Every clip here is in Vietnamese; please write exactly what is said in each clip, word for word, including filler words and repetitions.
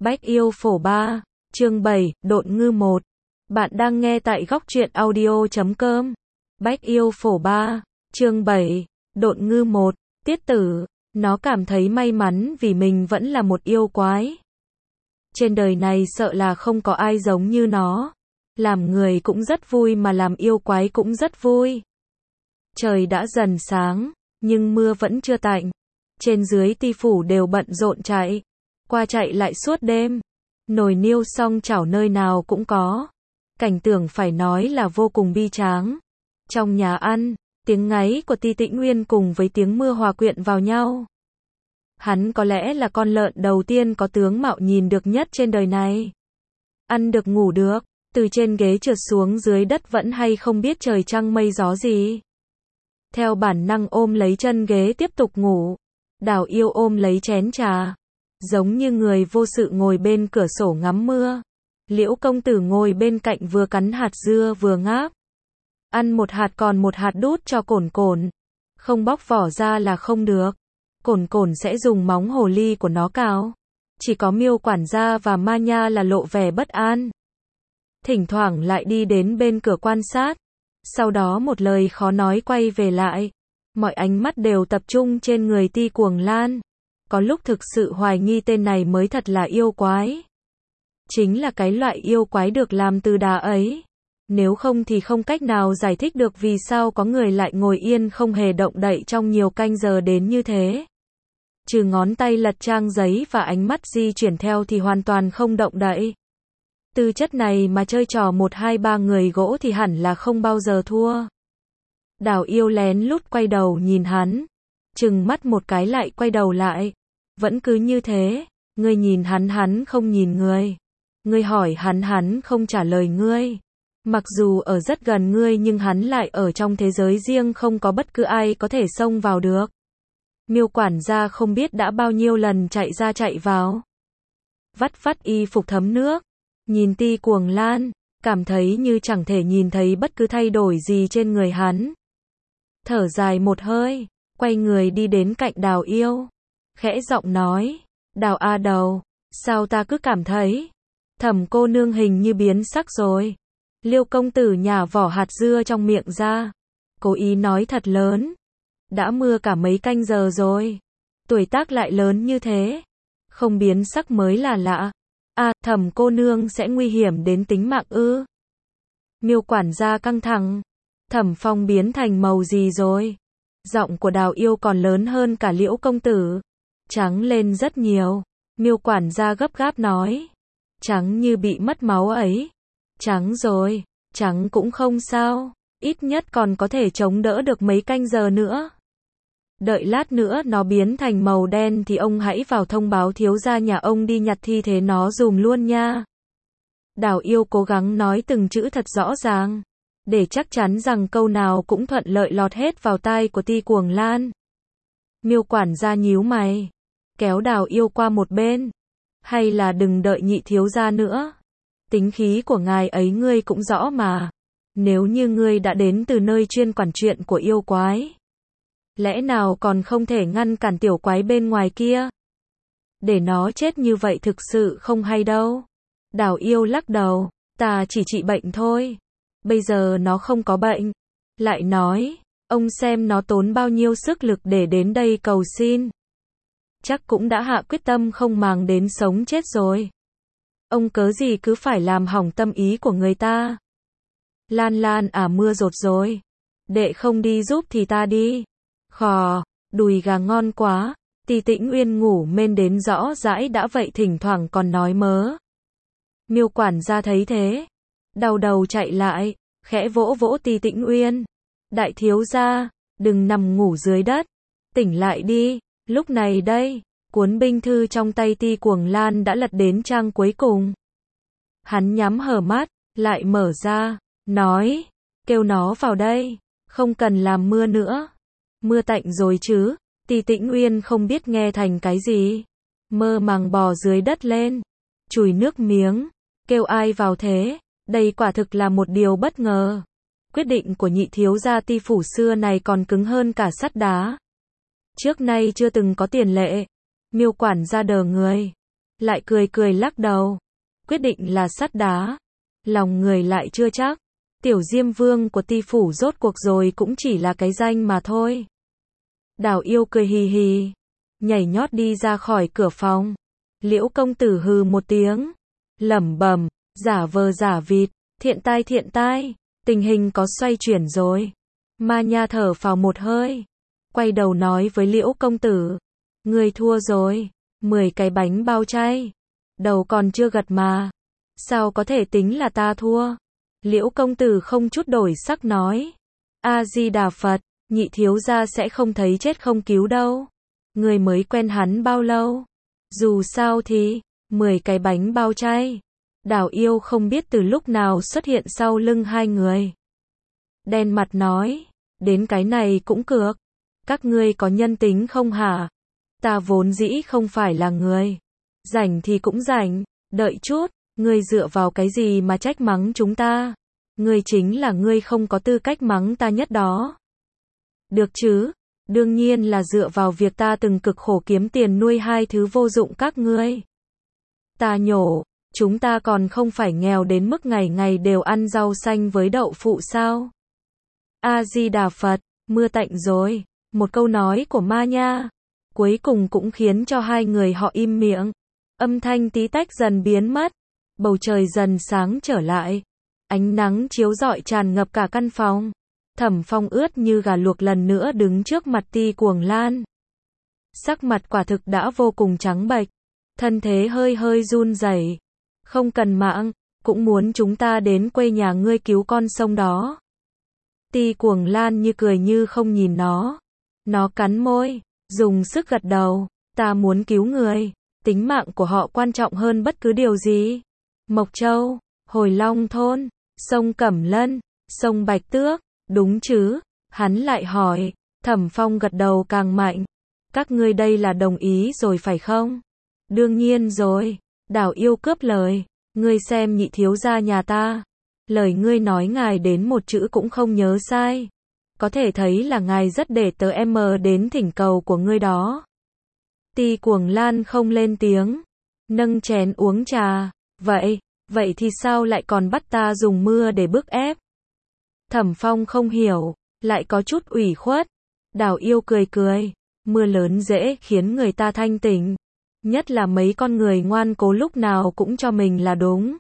Bách yêu phổ ba, chương bảy, độn ngư một. Bạn đang nghe tại góc truyện audio chấm com. Bách yêu phổ ba, chương bảy, độn ngư một. Tiết tử, nó cảm thấy may mắn vì mình vẫn là một yêu quái. Trên đời này sợ là không có ai giống như nó. Làm người cũng rất vui mà làm yêu quái cũng rất vui. Trời đã dần sáng, nhưng mưa vẫn chưa tạnh. Trên dưới ti phủ đều bận rộn chạy qua chạy lại suốt đêm. Nồi niêu xong chảo nơi nào cũng có. Cảnh tượng phải nói là vô cùng bi tráng. Trong nhà ăn, tiếng ngáy của Ti Tĩnh Uyên cùng với tiếng mưa hòa quyện vào nhau. Hắn có lẽ là con lợn đầu tiên có tướng mạo nhìn được nhất trên đời này. Ăn được ngủ được, từ trên ghế trượt xuống dưới đất vẫn hay không biết trời trăng mây gió gì. Theo bản năng ôm lấy chân ghế tiếp tục ngủ. Đào Yêu ôm lấy chén trà, giống như người vô sự ngồi bên cửa sổ ngắm mưa. Liễu công tử ngồi bên cạnh vừa cắn hạt dưa vừa ngáp. Ăn một hạt còn một hạt đút cho Cổn Cổn. Không bóc vỏ ra là không được. Cổn Cổn sẽ dùng móng hồ ly của nó cào. Chỉ có Miêu quản gia và Ma Nha là lộ vẻ bất an. Thỉnh thoảng lại đi đến bên cửa quan sát. Sau đó một lời khó nói quay về lại. Mọi ánh mắt đều tập trung trên người Ti Cuồng Lan. Có lúc thực sự hoài nghi tên này mới thật là yêu quái. Chính là cái loại yêu quái được làm từ đá ấy. Nếu không thì không cách nào giải thích được vì sao có người lại ngồi yên không hề động đậy trong nhiều canh giờ đến như thế. Trừ ngón tay lật trang giấy và ánh mắt di chuyển theo thì hoàn toàn không động đậy. Tư chất này mà chơi trò một hai ba người gỗ thì hẳn là không bao giờ thua. Đào Yêu lén lút quay đầu nhìn hắn. Chừng mắt một cái lại quay đầu lại. Vẫn cứ như thế. Ngươi nhìn hắn hắn không nhìn ngươi. Ngươi hỏi hắn hắn không trả lời ngươi. Mặc dù ở rất gần ngươi nhưng hắn lại ở trong thế giới riêng không có bất cứ ai có thể xông vào được. Miêu quản gia không biết đã bao nhiêu lần chạy ra chạy vào. Vắt vắt y phục thấm nước. Nhìn Ti Cuồng Lan. Cảm thấy như chẳng thể nhìn thấy bất cứ thay đổi gì trên người hắn. Thở dài một hơi, quay người đi đến cạnh Đào Yêu. Khẽ giọng nói, Đào a đầu, sao ta cứ cảm thấy, Thẩm cô nương hình như biến sắc rồi. Liêu công tử nhả vỏ hạt dưa trong miệng ra. Cố ý nói thật lớn. Đã mưa cả mấy canh giờ rồi. Tuổi tác lại lớn như thế. Không biến sắc mới là lạ. À, Thẩm cô nương sẽ nguy hiểm đến tính mạng ư? Miêu quản gia căng thẳng. Thẩm Phong biến thành màu gì rồi? Giọng của Đào Yêu còn lớn hơn cả Liễu công tử. Trắng lên rất nhiều. Miêu quản gia gấp gáp nói. Trắng như bị mất máu ấy. Trắng rồi, trắng cũng không sao. Ít nhất còn có thể chống đỡ được mấy canh giờ nữa. Đợi lát nữa nó biến thành màu đen thì ông hãy vào thông báo thiếu gia nhà ông đi nhặt thi thể nó dùm luôn nha. Đào Yêu cố gắng nói từng chữ thật rõ ràng. Để chắc chắn rằng câu nào cũng thuận lợi lọt hết vào tai của Ti Cuồng Lan. Miêu quản gia nhíu mày. Kéo Đào Yêu qua một bên. Hay là đừng đợi nhị thiếu gia nữa. Tính khí của ngài ấy ngươi cũng rõ mà. Nếu như ngươi đã đến từ nơi chuyên quản chuyện của yêu quái. Lẽ nào còn không thể ngăn cản tiểu quái bên ngoài kia. Để nó chết như vậy thực sự không hay đâu. Đào Yêu lắc đầu. Ta chỉ trị bệnh thôi. Bây giờ nó không có bệnh. Lại nói, ông xem nó tốn bao nhiêu sức lực để đến đây cầu xin. Chắc cũng đã hạ quyết tâm không màng đến sống chết rồi. Ông cớ gì cứ phải làm hỏng tâm ý của người ta. Lan Lan à mưa rột rồi. Đệ không đi giúp thì ta đi. Khò, đùi gà ngon quá. Ti Tĩnh Uyên ngủ mên đến rõ rãi đã vậy thỉnh thoảng còn nói mớ. Miêu quản gia thấy thế. Đau đầu chạy lại, khẽ vỗ vỗ Ti Tĩnh Uyên. Đại thiếu gia, đừng nằm ngủ dưới đất. Tỉnh lại đi, lúc này đây, cuốn binh thư trong tay Ti Cuồng Lan đã lật đến trang cuối cùng. Hắn nhắm hở mắt, lại mở ra, nói, kêu nó vào đây, không cần làm mưa nữa. Mưa tạnh rồi chứ, Ti Tĩnh Uyên không biết nghe thành cái gì. Mơ màng bò dưới đất lên, chùi nước miếng, kêu ai vào thế. Đây quả thực là một điều bất ngờ. Quyết định của nhị thiếu gia Ti phủ xưa này còn cứng hơn cả sắt đá. Trước nay chưa từng có tiền lệ. Miêu quản gia đờ người. lại cười cười lắc đầu. Quyết định là sắt đá, lòng người lại chưa chắc. Tiểu Diêm Vương của Ti phủ rốt cuộc rồi cũng chỉ là cái danh mà thôi. Đào Yêu cười hì hì, nhảy nhót đi ra khỏi cửa phòng. Liễu công tử hừ một tiếng, lẩm bẩm, giả vờ giả vịt, thiện tai thiện tai, tình hình có xoay chuyển rồi. Ma Nha thở phào một hơi, quay đầu nói với Liễu công tử, người thua rồi, mười cái bánh bao chay, đầu còn chưa gật mà, sao có thể tính là ta thua? Liễu công tử không chút đổi sắc nói, A Di Đà Phật, nhị thiếu gia sẽ không thấy chết không cứu đâu. Người mới quen hắn bao lâu? Dù sao thì, mười cái bánh bao chay. Đào Yêu không biết từ lúc nào xuất hiện sau lưng hai người. Đen mặt nói, đến cái này cũng cược. Các ngươi có nhân tính không hả? Ta vốn dĩ không phải là người. Rảnh thì cũng rảnh, đợi chút, ngươi dựa vào cái gì mà trách mắng chúng ta? Ngươi chính là ngươi không có tư cách mắng ta nhất đó. Được chứ, đương nhiên là dựa vào việc ta từng cực khổ kiếm tiền nuôi hai thứ vô dụng các ngươi. Ta nhổ, chúng ta còn không phải nghèo đến mức ngày ngày đều ăn rau xanh với đậu phụ sao? A Di Đà Phật, mưa tạnh rồi. Một câu nói của Ma Nha, cuối cùng cũng khiến cho hai người họ im miệng. Âm thanh tí tách dần biến mất, bầu trời dần sáng trở lại. Ánh nắng chiếu rọi tràn ngập cả căn phòng. Thẩm Phong ướt như gà luộc lần nữa đứng trước mặt Ti Cuồng Lan. Sắc mặt quả thực đã vô cùng trắng bệch, thân thế hơi hơi run rẩy. Không cần mạng, cũng muốn chúng ta đến quê nhà ngươi cứu con sông đó. Ti Cuồng Lan như cười như không nhìn nó. Nó cắn môi, dùng sức gật đầu. Ta muốn cứu người, tính mạng của họ quan trọng hơn bất cứ điều gì. Mộc Châu, Hồi Long Thôn, sông Cẩm Lân, sông Bạch Tước, đúng chứ? Hắn lại hỏi. Thẩm Phong gật đầu càng mạnh. Các ngươi đây là đồng ý rồi phải không? Đương nhiên rồi. Đào Yêu cướp lời. Ngươi xem nhị thiếu gia nhà ta. Lời ngươi nói ngài đến một chữ cũng không nhớ sai. Có thể thấy là ngài rất để tớ em đến thỉnh cầu của ngươi đó. Ti Cuồng Lan không lên tiếng, nâng chén uống trà. Vậy, vậy thì sao lại còn bắt ta dùng mưa để bức ép? Thẩm Phong không hiểu, lại có chút ủy khuất. Đào Yêu cười cười, mưa lớn dễ khiến người ta thanh tỉnh. Nhất là mấy con người ngoan cố lúc nào cũng cho mình là đúng.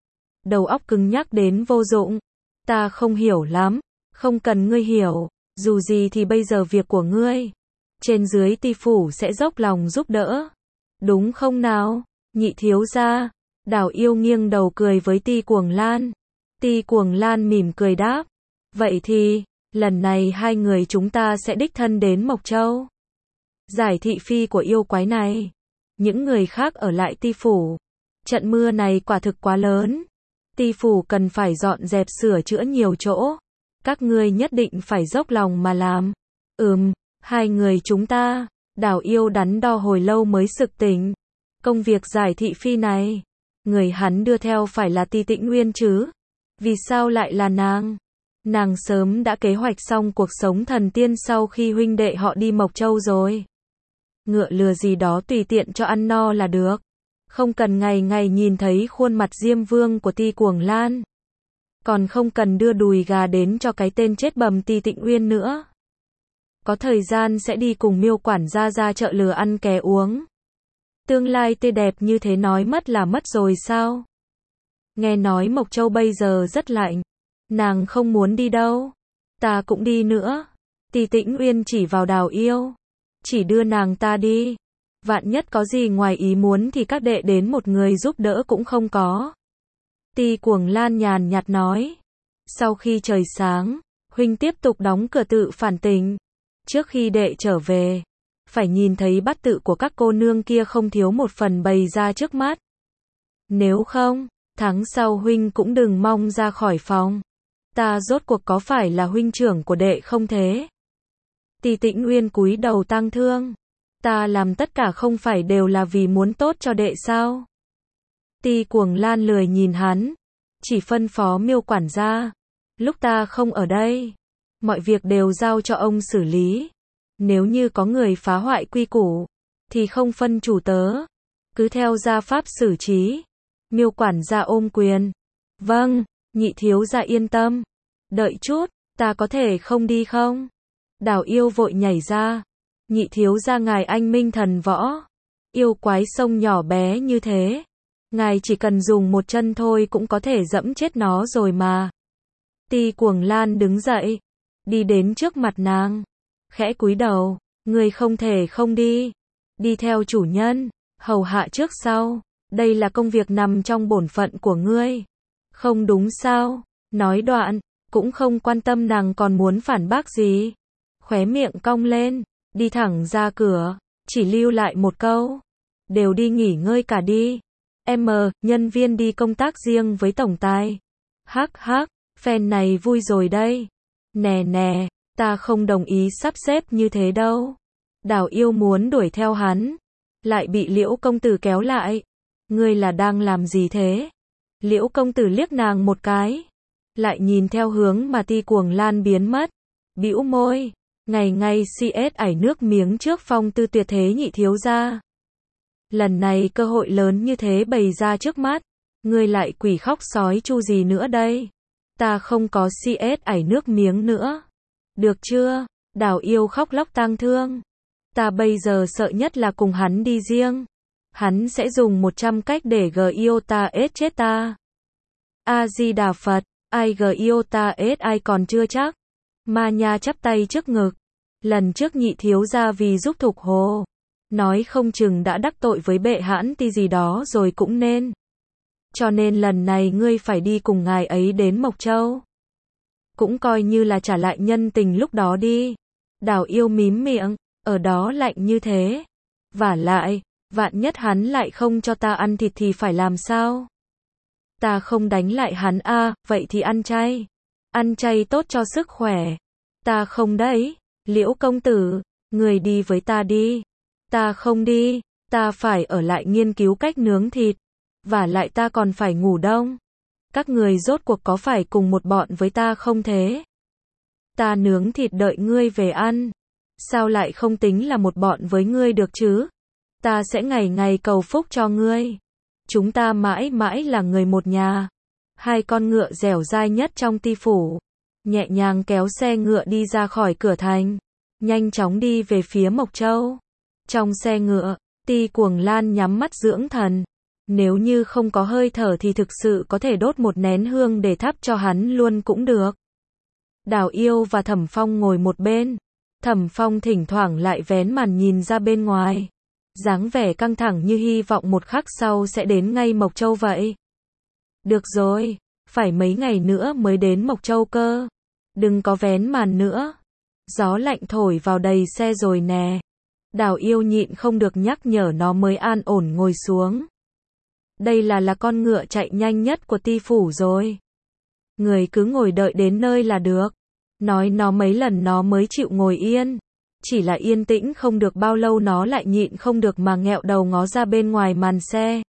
Đầu óc cứng nhắc đến vô dụng. Ta không hiểu lắm, không cần ngươi hiểu, dù gì thì bây giờ việc của ngươi. Trên dưới Ti phủ sẽ dốc lòng giúp đỡ. Đúng không nào, nhị thiếu gia? Đào Yêu nghiêng đầu cười với Ti Cuồng Lan. Ti Cuồng Lan mỉm cười đáp. Vậy thì, lần này hai người chúng ta sẽ đích thân đến Mộc Châu. Giải thị phi của yêu quái này. Những người khác ở lại Ti phủ. Trận mưa này quả thực quá lớn. Ti phủ cần phải dọn dẹp sửa chữa nhiều chỗ. Các ngươi nhất định phải dốc lòng mà làm. Ừm, hai người chúng ta. Đào Yêu đắn đo hồi lâu mới sực tỉnh. Công việc giải thị phi này, người hắn đưa theo phải là Ti Tĩnh Nguyên chứ? Vì sao lại là nàng? Nàng sớm đã kế hoạch xong cuộc sống thần tiên sau khi huynh đệ họ đi Mộc Châu rồi. Ngựa lừa gì đó tùy tiện cho ăn no là được. Không cần ngày ngày nhìn thấy khuôn mặt Diêm Vương của Ti Cuồng Lan. Còn không cần đưa đùi gà đến cho cái tên chết bầm Ti Tĩnh Uyên nữa. Có thời gian sẽ đi cùng Miêu quản gia ra chợ lừa ăn ké uống. Tương lai tươi đẹp như thế nói mất là mất rồi sao? Nghe nói Mộc Châu bây giờ rất lạnh. Nàng không muốn đi đâu. Ta cũng đi nữa. Ti Tĩnh Uyên chỉ vào Đào Yêu. Chỉ đưa nàng ta đi. Vạn nhất có gì ngoài ý muốn thì các đệ đến một người giúp đỡ cũng không có. Ti Cuồng Lan nhàn nhạt nói. Sau khi trời sáng, huynh tiếp tục đóng cửa tự phản tình. Trước khi đệ trở về, phải nhìn thấy bát tự của các cô nương kia không thiếu một phần bày ra trước mắt. Nếu không, tháng sau huynh cũng đừng mong ra khỏi phòng. Ta rốt cuộc có phải là huynh trưởng của đệ không thế? Ti Tĩnh Uyên cúi đầu tang thương. Ta làm tất cả không phải đều là vì muốn tốt cho đệ sao? Ti Cuồng Lan lười nhìn hắn, chỉ phân phó Miêu quản gia. Lúc ta không ở đây, mọi việc đều giao cho ông xử lý. Nếu như có người phá hoại quy củ, thì không phân chủ tớ. cứ theo gia pháp xử trí. Miêu quản gia ôm quyền. Vâng, nhị thiếu gia yên tâm. Đợi chút, ta có thể không đi không? Đào yêu vội nhảy ra. Nhị thiếu gia ngài anh minh thần võ. Yêu quái sông nhỏ bé như thế. Ngài chỉ cần dùng một chân thôi cũng có thể dẫm chết nó rồi mà. Ti Cuồng Lan đứng dậy. Đi đến trước mặt nàng. Khẽ cúi đầu. Ngươi không thể không đi. Đi theo chủ nhân. Hầu hạ trước sau. Đây là công việc nằm trong bổn phận của ngươi. Không đúng sao? Nói đoạn. Cũng không quan tâm nàng còn muốn phản bác gì. Khóe miệng cong lên. Đi thẳng ra cửa. Chỉ lưu lại một câu. Đều đi nghỉ ngơi cả đi. M, nhân viên đi công tác riêng với tổng tài. Hắc hắc, fan này vui rồi đây. Nè nè, ta không đồng ý sắp xếp như thế đâu. Đào yêu muốn đuổi theo hắn. Lại bị Liễu công tử kéo lại. Ngươi là đang làm gì thế? Liễu công tử liếc nàng một cái. Lại nhìn theo hướng mà Ti Cuồng Lan biến mất. Bĩu môi. Ngày ngày xê ét ải nước miếng trước phong tư tuyệt thế nhị thiếu gia. Lần này cơ hội lớn như thế bày ra trước mắt. Ngươi lại quỷ khóc sói chu gì nữa đây? Ta không có xê ét ải nước miếng nữa. Được chưa? Đào yêu khóc lóc tang thương. Ta bây giờ sợ nhất là cùng hắn đi riêng. Hắn sẽ dùng một trăm cách để gờ yêu ta ết chết ta. A-di-đà Phật, ai gờ yêu ta ết ai còn chưa chắc. Ma Nha chắp tay trước ngực. Lần trước nhị thiếu gia vì giúp Thục Hồ. Nói không chừng đã đắc tội với bệ hãn ti gì đó rồi cũng nên. Cho nên lần này ngươi phải đi cùng ngài ấy đến Mộc Châu. Cũng coi như là trả lại nhân tình lúc đó đi. Đào yêu mím miệng, ở đó lạnh như thế. Vả lại, vạn nhất hắn lại không cho ta ăn thịt thì phải làm sao? Ta không đánh lại hắn a, à, vậy thì ăn chay. Ăn chay tốt cho sức khỏe. Ta không đấy, Liễu công tử, người đi với ta đi. Ta không đi, ta phải ở lại nghiên cứu cách nướng thịt. Vả lại ta còn phải ngủ đông. Các người rốt cuộc có phải cùng một bọn với ta không thế? Ta nướng thịt đợi ngươi về ăn. Sao lại không tính là một bọn với ngươi được chứ? Ta sẽ ngày ngày cầu phúc cho ngươi. Chúng ta mãi mãi là người một nhà. Hai con ngựa dẻo dai nhất trong ti phủ. Nhẹ nhàng kéo xe ngựa đi ra khỏi cửa thành. Nhanh chóng đi về phía Mộc Châu. Trong xe ngựa, Ti Cuồng Lan nhắm mắt dưỡng thần. Nếu như không có hơi thở thì thực sự có thể đốt một nén hương để thắp cho hắn luôn cũng được. Đào yêu và Thẩm Phong ngồi một bên. Thẩm Phong thỉnh thoảng lại vén màn nhìn ra bên ngoài. Dáng vẻ căng thẳng như hy vọng một khắc sau sẽ đến ngay Mộc Châu vậy. Được rồi, phải mấy ngày nữa mới đến Mộc Châu cơ. Đừng có vén màn nữa. Gió lạnh thổi vào đầy xe rồi nè. Đào yêu nhịn không được nhắc nhở nó mới an ổn ngồi xuống. Đây là là con ngựa chạy nhanh nhất của ti phủ rồi. Người cứ ngồi đợi đến nơi là được. Nói nó mấy lần nó mới chịu ngồi yên. Chỉ là yên tĩnh không được bao lâu nó lại nhịn không được mà nghẹo đầu ngó ra bên ngoài màn xe.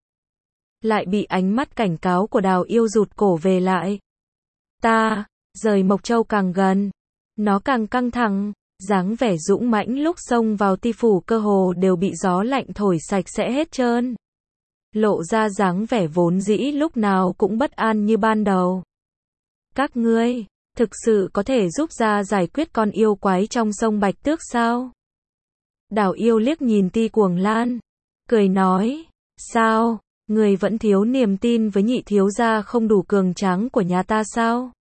Lại bị ánh mắt cảnh cáo của Đào yêu rụt cổ về lại. Ta, rời Mộc Châu càng gần. Nó càng căng thẳng. Dáng vẻ dũng mãnh lúc xông vào ti phủ cơ hồ đều bị gió lạnh thổi sạch sẽ hết trơn. Lộ ra dáng vẻ vốn dĩ lúc nào cũng bất an như ban đầu. Các ngươi, thực sự có thể giúp ra giải quyết con yêu quái trong sông Bạch Tước sao? Đào yêu liếc nhìn Ti Cuồng Lan. Cười nói, sao, người vẫn thiếu niềm tin với nhị thiếu gia không đủ cường tráng của nhà ta sao?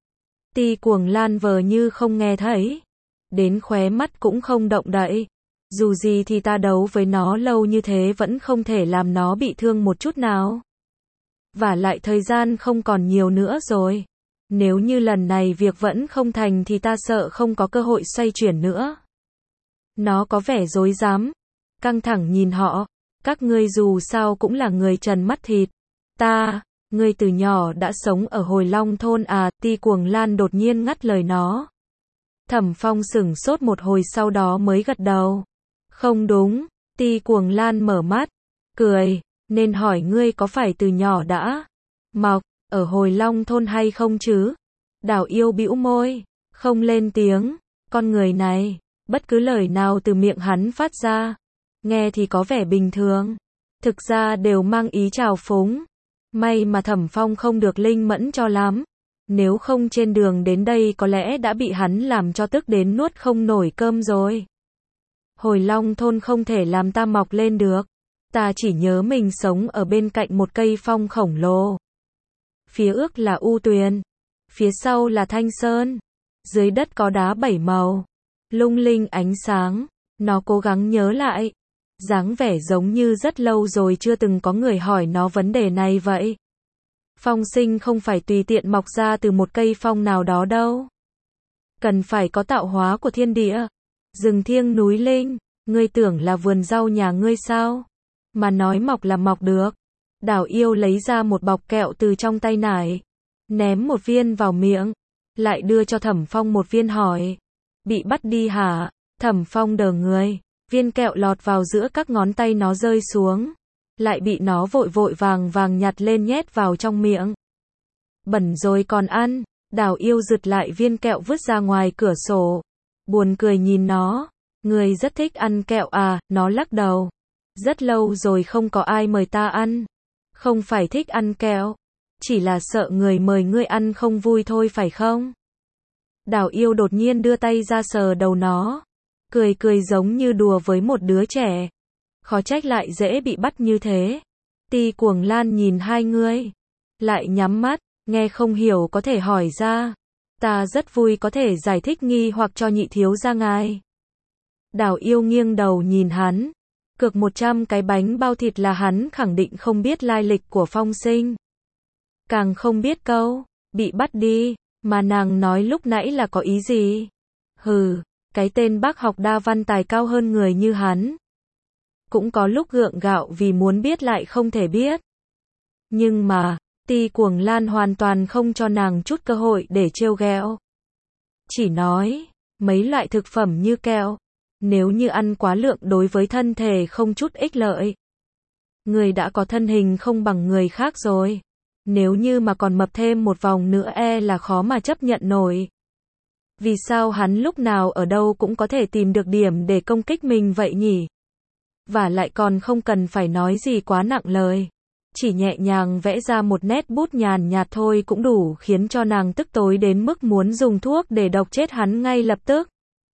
Ti Cuồng Lan vờ như không nghe thấy. Đến khóe mắt cũng không động đậy. Dù gì thì ta đấu với nó lâu như thế vẫn không thể làm nó bị thương một chút nào. Và lại thời gian không còn nhiều nữa rồi. Nếu như lần này việc vẫn không thành thì ta sợ không có cơ hội xoay chuyển nữa. Nó có vẻ rối rắm, căng thẳng nhìn họ. Các ngươi dù sao cũng là người trần mắt thịt. Ta, ngươi từ nhỏ đã sống ở Hồi Long thôn à? Ti Cuồng Lan đột nhiên ngắt lời nó. Thẩm Phong sửng sốt một hồi sau đó mới gật đầu. Không đúng, Ti Cuồng Lan mở mắt, cười, nên hỏi ngươi có phải từ nhỏ đã mọc ở Hồi Long thôn hay không chứ? Đào yêu bĩu môi, không lên tiếng. Con người này, bất cứ lời nào từ miệng hắn phát ra, nghe thì có vẻ bình thường. thực ra đều mang ý trào phúng. May mà Thẩm Phong không được linh mẫn cho lắm. Nếu không trên đường đến đây có lẽ đã bị hắn làm cho tức đến nuốt không nổi cơm rồi. Hồi Long thôn không thể làm ta mọc lên được. Ta chỉ nhớ mình sống ở bên cạnh một cây phong khổng lồ. Phía ước là U Tuyền. Phía sau là Thanh Sơn. Dưới đất có đá bảy màu. Lung linh ánh sáng. Nó cố gắng nhớ lại. Dáng vẻ giống như rất lâu rồi chưa từng có người hỏi nó vấn đề này vậy. Phong sinh không phải tùy tiện mọc ra từ một cây phong nào đó đâu. Cần phải có tạo hóa của thiên địa. Rừng thiêng núi linh. Ngươi tưởng là vườn rau nhà ngươi sao? Mà nói mọc là mọc được. Đào Yêu lấy ra một bọc kẹo từ trong tay nải. Ném một viên vào miệng. Lại đưa cho Thẩm Phong một viên hỏi. Bị bắt đi hả? Thẩm Phong đờ người. Viên kẹo lọt vào giữa các ngón tay nó rơi xuống. Lại bị nó vội vội vàng vàng nhặt lên nhét vào trong miệng. Bẩn rồi còn ăn. Đào Yêu giật lại viên kẹo vứt ra ngoài cửa sổ. Buồn cười nhìn nó. Người rất thích ăn kẹo à? Nó lắc đầu. Rất lâu rồi không có ai mời ta ăn. Không phải thích ăn kẹo. Chỉ là sợ người mời ngươi ăn không vui thôi phải không? Đào Yêu đột nhiên đưa tay ra sờ đầu nó. Cười cười giống như đùa với một đứa trẻ. Khó trách lại dễ bị bắt như thế. Ti Cuồng Lan nhìn hai người. Lại nhắm mắt, nghe không hiểu có thể hỏi ra. Ta rất vui có thể giải thích nghi hoặc cho nhị thiếu gia ngài. Đào Yêu nghiêng đầu nhìn hắn. Cược một trăm cái bánh bao thịt là hắn khẳng định không biết lai lịch của Phong sinh. Càng không biết câu, bị bắt đi, mà nàng nói lúc nãy là có ý gì. Hừ, cái tên bác học đa văn tài cao hơn người như hắn. Cũng có lúc gượng gạo vì muốn biết lại không thể biết. Nhưng mà, Ti Cuồng Lan hoàn toàn không cho nàng chút cơ hội để trêu ghẹo. Chỉ nói, mấy loại thực phẩm như kẹo, nếu như ăn quá lượng đối với thân thể không chút ích lợi. Người đã có thân hình không bằng người khác rồi. Nếu như mà còn mập thêm một vòng nữa e là khó mà chấp nhận nổi. Vì sao hắn lúc nào ở đâu cũng có thể tìm được điểm để công kích mình vậy nhỉ? Và lại còn không cần phải nói gì quá nặng lời. Chỉ nhẹ nhàng vẽ ra một nét bút nhàn nhạt thôi cũng đủ khiến cho nàng tức tối đến mức muốn dùng thuốc để độc chết hắn ngay lập tức.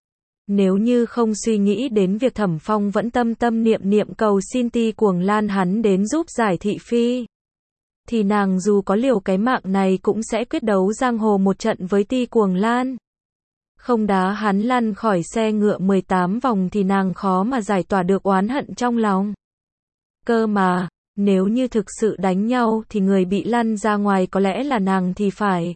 Nếu như không suy nghĩ đến việc Thẩm Phong vẫn tâm tâm niệm niệm cầu xin Ti Cuồng Lan hắn đến giúp giải thị phi, thì nàng dù có liều cái mạng này cũng sẽ quyết đấu giang hồ một trận với Ti Cuồng Lan. Không đá hắn lăn khỏi xe ngựa mười tám vòng thì nàng khó mà giải tỏa được oán hận trong lòng. Cơ mà, nếu như thực sự đánh nhau thì người bị lăn ra ngoài có lẽ là nàng thì phải.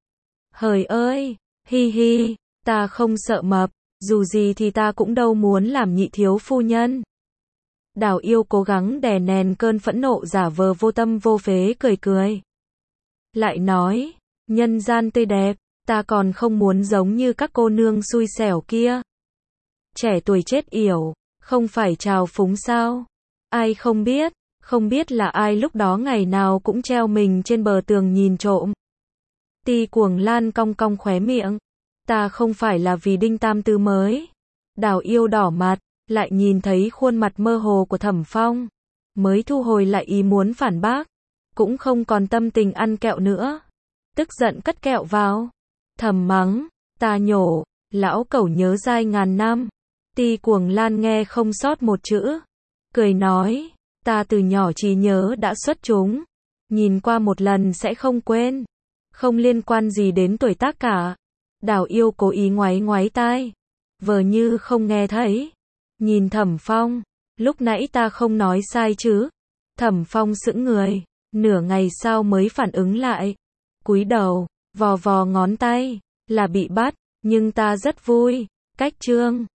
Hời ơi, hi hi, ta không sợ mập, dù gì thì ta cũng đâu muốn làm nhị thiếu phu nhân. Đào Yêu cố gắng đè nén cơn phẫn nộ giả vờ vô tâm vô phế cười cười. Lại nói, nhân gian tươi đẹp, ta còn không muốn giống như các cô nương xui xẻo kia. Trẻ tuổi chết yểu, không phải trào phúng sao? Ai không biết, không biết là ai lúc đó ngày nào cũng treo mình trên bờ tường nhìn trộm. Ti Cuồng Lan cong cong khóe miệng. Ta không phải là vì Đinh Tam Tứ mới. Đào Yêu đỏ mặt, lại nhìn thấy khuôn mặt mơ hồ của Thẩm Phong. Mới thu hồi lại ý muốn phản bác. Cũng không còn tâm tình ăn kẹo nữa. Tức giận cất kẹo vào. Thầm mắng, ta nhổ, lão cẩu nhớ dai ngàn năm. Ti Cuồng Lan nghe không sót một chữ. Cười nói, ta từ nhỏ trí nhớ đã xuất chúng. Nhìn qua một lần sẽ không quên. Không liên quan gì đến tuổi tác cả. Đào Yêu cố ý ngoáy ngoáy tai. Vờ như không nghe thấy. Nhìn Thẩm Phong, lúc nãy ta không nói sai chứ. Thẩm Phong sững người, nửa ngày sau mới phản ứng lại. Cúi đầu, vò vò ngón tay, là bị bắt, nhưng ta rất vui. Cách trương,